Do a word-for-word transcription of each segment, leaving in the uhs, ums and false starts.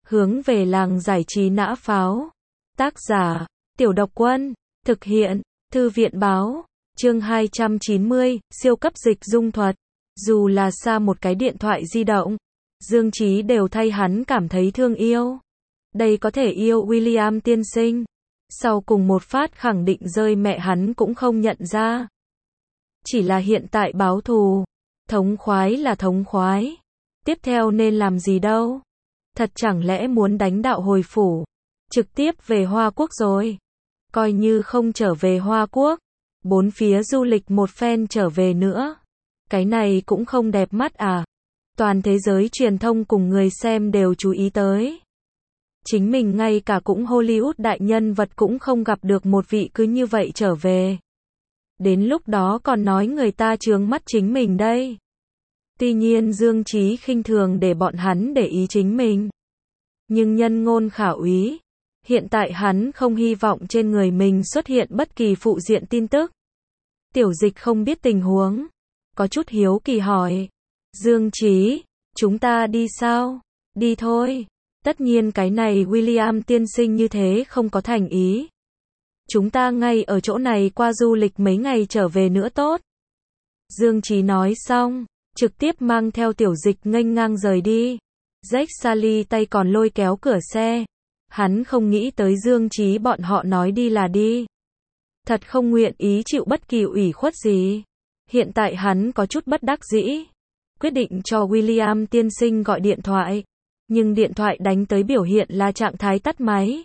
Hướng về làng giải trí nã pháo. Tác giả, Tiểu Độc Quân. Thực hiện, Thư viện Báo. Chương hai trăm chín mươi, siêu cấp dịch dung thuật. Dù là xa một cái điện thoại di động, Dương Chí đều thay hắn cảm thấy thương yêu. Đây có thể yêu William tiên sinh. Sau cùng một phát khẳng định rơi mẹ hắn cũng không nhận ra. Chỉ là hiện tại báo thù. Thống khoái là thống khoái. Tiếp theo nên làm gì đâu? Thật chẳng lẽ muốn đánh đạo hồi phủ, trực tiếp về Hoa Quốc rồi? Coi như không trở về Hoa Quốc, bốn phía du lịch một phen trở về nữa. Cái này cũng không đẹp mắt à? Toàn thế giới truyền thông cùng người xem đều chú ý tới. Chính mình ngay cả cũng Hollywood đại nhân vật cũng không gặp được một vị cứ như vậy trở về. Đến lúc đó còn nói người ta chướng mắt chính mình đây. Tuy nhiên Dương Chí khinh thường để bọn hắn để ý chính mình. Nhưng nhân ngôn khả úy. Hiện tại hắn không hy vọng trên người mình xuất hiện bất kỳ phụ diện tin tức. Tiểu Dịch không biết tình huống. Có chút hiếu kỳ hỏi. Dương Chí, chúng ta đi sao? Đi thôi. Tất nhiên cái này William tiên sinh như thế không có thành ý. Chúng ta ngay ở chỗ này qua du lịch mấy ngày trở về nữa tốt. Dương Chí nói xong, trực tiếp mang theo Tiểu Dịch nghênh ngang rời đi. Jack Sally tay còn lôi kéo cửa xe. Hắn không nghĩ tới Dương Chí bọn họ nói đi là đi. Thật không nguyện ý chịu bất kỳ ủy khuất gì. Hiện tại hắn có chút bất đắc dĩ. Quyết định cho William tiên sinh gọi điện thoại. Nhưng điện thoại đánh tới biểu hiện là trạng thái tắt máy.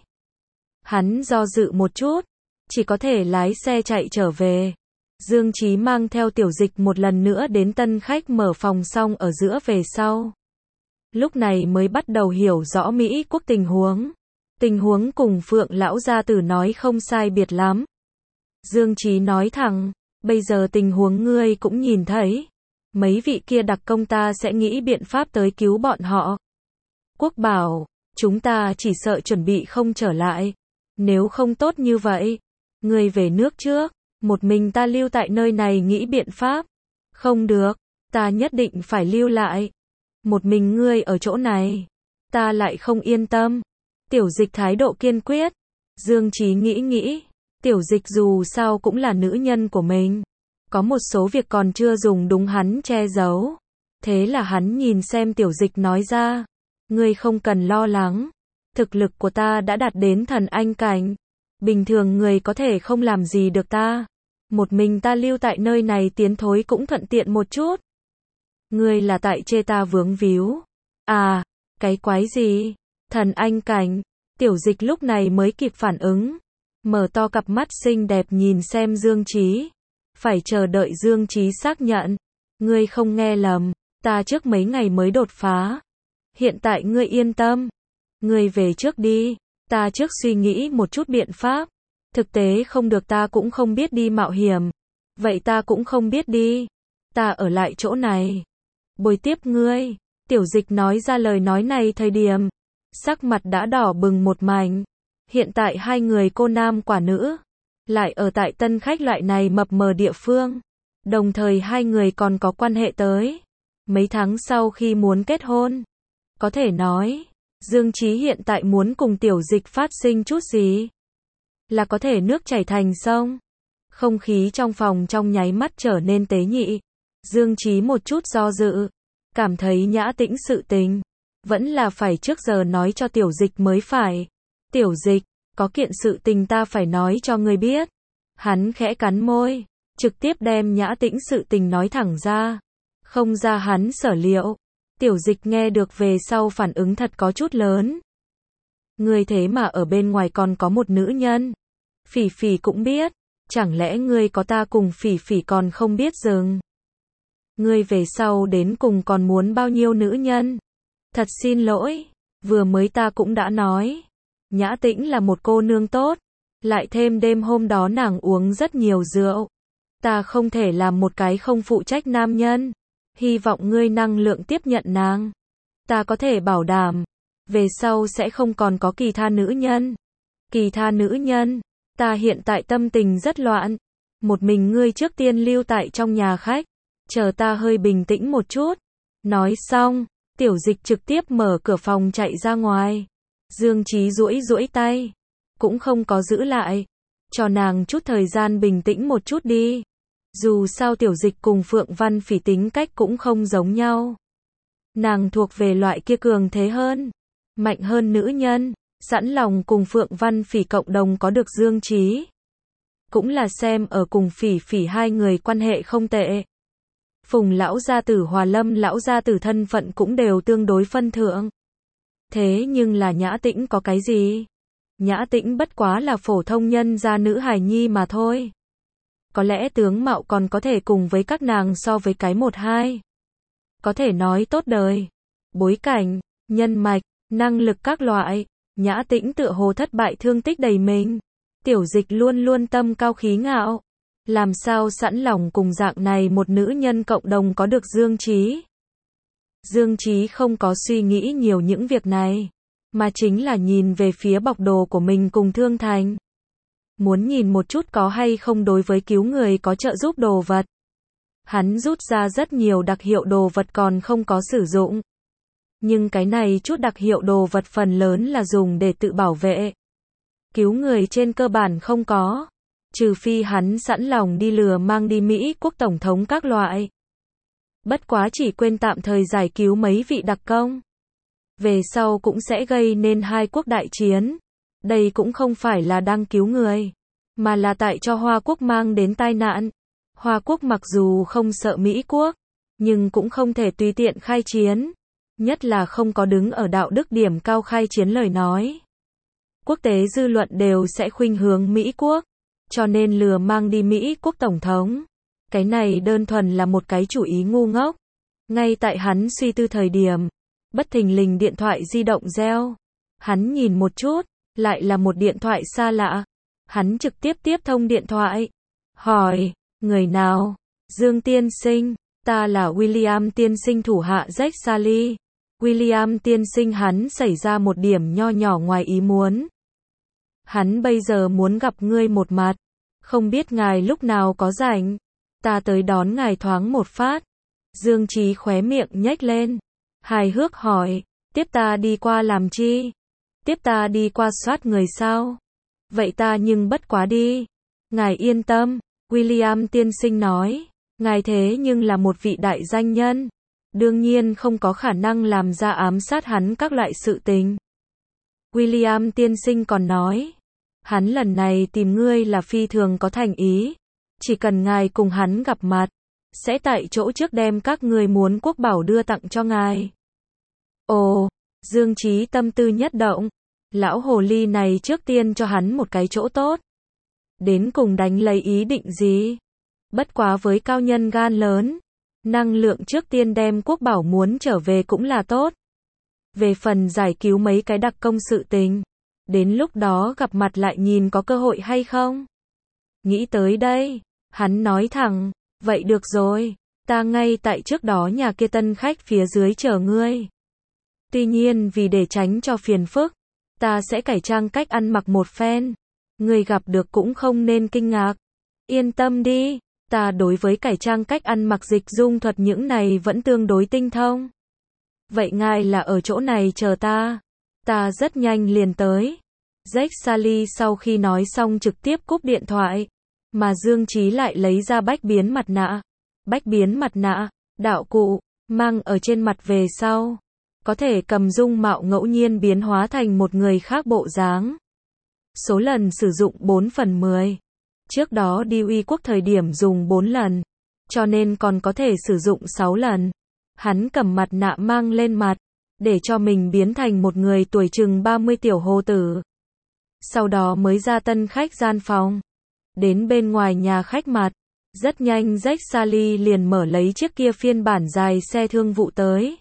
Hắn do dự một chút. Chỉ có thể lái xe chạy trở về. Dương Chí mang theo Tiểu Dịch một lần nữa đến tân khách mở phòng xong ở giữa về sau. Lúc này mới bắt đầu hiểu rõ Mỹ quốc tình huống. Tình huống cùng Phượng lão gia tử nói không sai biệt lắm. Dương Chí nói thẳng, bây giờ tình huống ngươi cũng nhìn thấy. Mấy vị kia đặc công ta sẽ nghĩ biện pháp tới cứu bọn họ. Quốc bảo, chúng ta chỉ sợ chuẩn bị không trở lại. Nếu không tốt như vậy, ngươi về nước trước, một mình ta lưu tại nơi này nghĩ biện pháp. Không được, ta nhất định phải lưu lại. Một mình ngươi ở chỗ này, ta lại không yên tâm. Tiểu Dịch thái độ kiên quyết. Dương Chí nghĩ nghĩ, Tiểu Dịch dù sao cũng là nữ nhân của mình. Có một số việc còn chưa dùng đúng hắn che giấu. Thế là hắn nhìn xem Tiểu Dịch nói ra. Ngươi không cần lo lắng. Thực lực của ta đã đạt đến thần anh cảnh. Bình thường người có thể không làm gì được ta. Một mình ta lưu tại nơi này tiến thối cũng thuận tiện một chút. Ngươi là tại chê ta vướng víu. À, cái quái gì? Thần anh cảnh. Tiểu Dịch lúc này mới kịp phản ứng. Mở to cặp mắt xinh đẹp nhìn xem Dương Chí. Phải chờ đợi Dương Chí xác nhận. Ngươi không nghe lầm. Ta trước mấy ngày mới đột phá. Hiện tại ngươi yên tâm. Ngươi về trước đi. Ta trước suy nghĩ một chút biện pháp. Thực tế không được ta cũng không biết đi mạo hiểm. Vậy ta cũng không biết đi. Ta ở lại chỗ này. Bồi tiếp ngươi. Tiểu Dịch nói ra lời nói này thời điểm. Sắc mặt đã đỏ bừng một mảnh. Hiện tại hai người cô nam quả nữ. Lại ở tại tân khách loại này mập mờ địa phương. Đồng thời hai người còn có quan hệ tới. Mấy tháng sau khi muốn kết hôn. Có thể nói. Dương Chí hiện tại muốn cùng Tiểu Dịch phát sinh chút gì. Là có thể nước chảy thành sông. Không khí trong phòng trong nháy mắt trở nên tế nhị. Dương Chí một chút do dự. Cảm thấy nhã tĩnh sự tình. Vẫn là phải trước giờ nói cho Tiểu Dịch mới phải. Tiểu Dịch, có kiện sự tình ta phải nói cho ngươi biết. Hắn khẽ cắn môi. Trực tiếp đem nhã tĩnh sự tình nói thẳng ra. Không ra hắn sở liệu. Tiểu Dịch nghe được về sau phản ứng thật có chút lớn. Ngươi thế mà ở bên ngoài còn có một nữ nhân. Phỉ Phỉ cũng biết. Chẳng lẽ ngươi có ta cùng Phỉ Phỉ còn không biết dừng. Ngươi về sau đến cùng còn muốn bao nhiêu nữ nhân? Thật xin lỗi. Vừa mới ta cũng đã nói. Nhã Tĩnh là một cô nương tốt. Lại thêm đêm hôm đó nàng uống rất nhiều rượu. Ta không thể làm một cái không phụ trách nam nhân. Hy vọng ngươi năng lượng tiếp nhận nàng. Ta có thể bảo đảm. Về sau sẽ không còn có kỳ tha nữ nhân. Kỳ tha nữ nhân. Ta hiện tại tâm tình rất loạn. Một mình ngươi trước tiên lưu tại trong nhà khách. Chờ ta hơi bình tĩnh một chút. Nói xong, Tiểu Dịch trực tiếp mở cửa phòng chạy ra ngoài. Dương Chí duỗi duỗi tay, cũng không có giữ lại, cho nàng chút thời gian bình tĩnh một chút đi. Dù sao Tiểu Dịch cùng Phượng Văn Phỉ tính cách cũng không giống nhau. Nàng thuộc về loại kia cường thế hơn, mạnh hơn nữ nhân, sẵn lòng cùng Phượng Văn Phỉ cộng đồng có được Dương Chí. Cũng là xem ở cùng Phỉ Phỉ hai người quan hệ không tệ. Phùng lão gia tử Hòa Lâm lão gia tử thân phận cũng đều tương đối phân thượng. Thế nhưng là Nhã Tĩnh có cái gì? Nhã Tĩnh bất quá là phổ thông nhân gia nữ hài nhi mà thôi. Có lẽ tướng mạo còn có thể cùng với các nàng so với cái một hai. Có thể nói tốt đời, bối cảnh, nhân mạch, năng lực các loại, Nhã Tĩnh tựa hồ thất bại thương tích đầy mình. Tiểu Dịch luôn luôn tâm cao khí ngạo, làm sao sẵn lòng cùng dạng này một nữ nhân cộng đồng có được Dương Chí. Dương Chí không có suy nghĩ nhiều những việc này, mà chính là nhìn về phía bọc đồ của mình cùng Thương Thành. Muốn nhìn một chút có hay không đối với cứu người có trợ giúp đồ vật. Hắn rút ra rất nhiều đặc hiệu đồ vật còn không có sử dụng. Nhưng cái này chút đặc hiệu đồ vật phần lớn là dùng để tự bảo vệ. Cứu người trên cơ bản không có. Trừ phi hắn sẵn lòng đi lừa mang đi Mỹ quốc tổng thống các loại. Bất quá chỉ quên tạm thời giải cứu mấy vị đặc công. Về sau cũng sẽ gây nên hai quốc đại chiến. Đây cũng không phải là đang cứu người, mà là tại cho Hoa quốc mang đến tai nạn. Hoa quốc mặc dù không sợ Mỹ quốc, nhưng cũng không thể tùy tiện khai chiến. Nhất là không có đứng ở đạo đức điểm cao khai chiến lời nói. Quốc tế dư luận đều sẽ khuynh hướng Mỹ quốc, cho nên lừa mang đi Mỹ quốc tổng thống. Cái này đơn thuần là một cái chủ ý ngu ngốc. Ngay tại hắn suy tư thời điểm, bất thình lình điện thoại di động reo. Hắn nhìn một chút, lại là một điện thoại xa lạ. Hắn trực tiếp tiếp thông điện thoại. Hỏi, người nào? Dương tiên sinh, ta là William tiên sinh thủ hạ Jack Sally. William tiên sinh hắn xảy ra một điểm nho nhỏ ngoài ý muốn. Hắn bây giờ muốn gặp ngươi một mặt. Không biết ngài lúc nào có rảnh. Ta tới đón ngài thoáng một phát. Dương Chí khóe miệng nhếch lên. Hài hước hỏi, tiếp ta đi qua làm chi? Tiếp ta đi qua soát người sao? Vậy ta nhưng bất quá đi. Ngài yên tâm, William tiên sinh nói. Ngài thế nhưng là một vị đại danh nhân. Đương nhiên không có khả năng làm ra ám sát hắn các loại sự tình. William tiên sinh còn nói. Hắn lần này tìm ngươi là phi thường có thành ý. Chỉ cần ngài cùng hắn gặp mặt, sẽ tại chỗ trước đem các ngươi muốn quốc bảo đưa tặng cho ngài. Ồ, Dương Chí tâm tư nhất động. Lão hồ ly này trước tiên cho hắn một cái chỗ tốt. Đến cùng đánh lấy ý định gì? Bất quá với cao nhân gan lớn. Năng lượng trước tiên đem quốc bảo muốn trở về cũng là tốt. Về phần giải cứu mấy cái đặc công sự tình. Đến lúc đó gặp mặt lại nhìn có cơ hội hay không? Nghĩ tới đây, hắn nói thẳng, vậy được rồi, ta ngay tại trước đó nhà kia tân khách phía dưới chờ ngươi. Tuy nhiên vì để tránh cho phiền phức, ta sẽ cải trang cách ăn mặc một phen. Ngươi gặp được cũng không nên kinh ngạc. Yên tâm đi, ta đối với cải trang cách ăn mặc dịch dung thuật những này vẫn tương đối tinh thông. Vậy ngài là ở chỗ này chờ ta. Ta rất nhanh liền tới. Jack Sally sau khi nói xong trực tiếp cúp điện thoại. Mà Dương Chí lại lấy ra bách biến mặt nạ. Bách biến mặt nạ, đạo cụ, mang ở trên mặt về sau. Có thể cầm dung mạo ngẫu nhiên biến hóa thành một người khác bộ dáng. Số lần sử dụng bốn phần mười. Trước đó đi uy quốc thời điểm dùng bốn lần. Cho nên còn có thể sử dụng sáu lần. Hắn cầm mặt nạ mang lên mặt. Để cho mình biến thành một người tuổi chừng ba mươi tiểu hồ tử. Sau đó mới ra tân khách gian phòng. Đến bên ngoài nhà khách mặt. Rất nhanh Jack Sally liền mở lấy chiếc kia phiên bản dài xe thương vụ tới.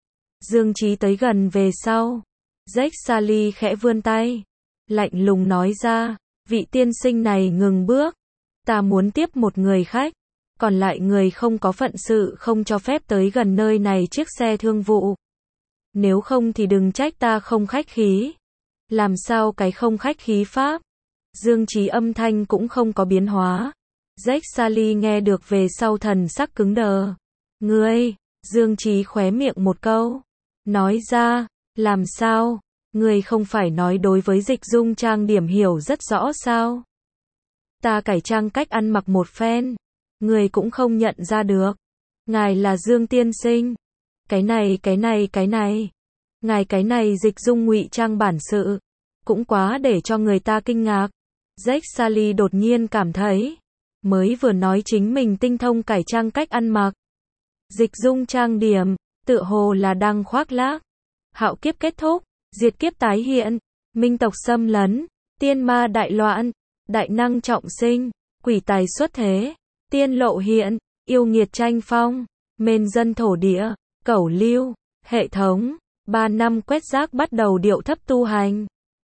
Dương Chí tới gần về sau. Jack Sally khẽ vươn tay. Lạnh lùng nói ra. Vị tiên sinh này ngừng bước. Ta muốn tiếp một người khách. Còn lại người không có phận sự không cho phép tới gần nơi này chiếc xe thương vụ. Nếu không thì đừng trách ta không khách khí. Làm sao cái không khách khí pháp? Dương Chí âm thanh cũng không có biến hóa. Jack Sally nghe được về sau thần sắc cứng đờ. Ngươi, Dương Chí khóe miệng một câu. Nói ra, làm sao? Ngươi không phải nói đối với dịch dung trang điểm hiểu rất rõ sao? Ta cải trang cách ăn mặc một phen, ngươi cũng không nhận ra được. Ngài là Dương tiên sinh. Cái này cái này cái này. Ngài cái này dịch dung ngụy trang bản sự, cũng quá để cho người ta kinh ngạc. Jake Sully đột nhiên cảm thấy, mới vừa nói chính mình tinh thông cải trang cách ăn mặc. Dịch dung trang điểm, tựa hồ là đang khoác lác. Hạo kiếp kết thúc, diệt kiếp tái hiện, minh tộc xâm lấn, tiên ma đại loạn, đại năng trọng sinh, quỷ tài xuất thế, tiên lộ hiện, yêu nghiệt tranh phong, mền dân thổ địa, cẩu lưu, hệ thống, ba năm quét rác bắt đầu điệu thấp tu hành.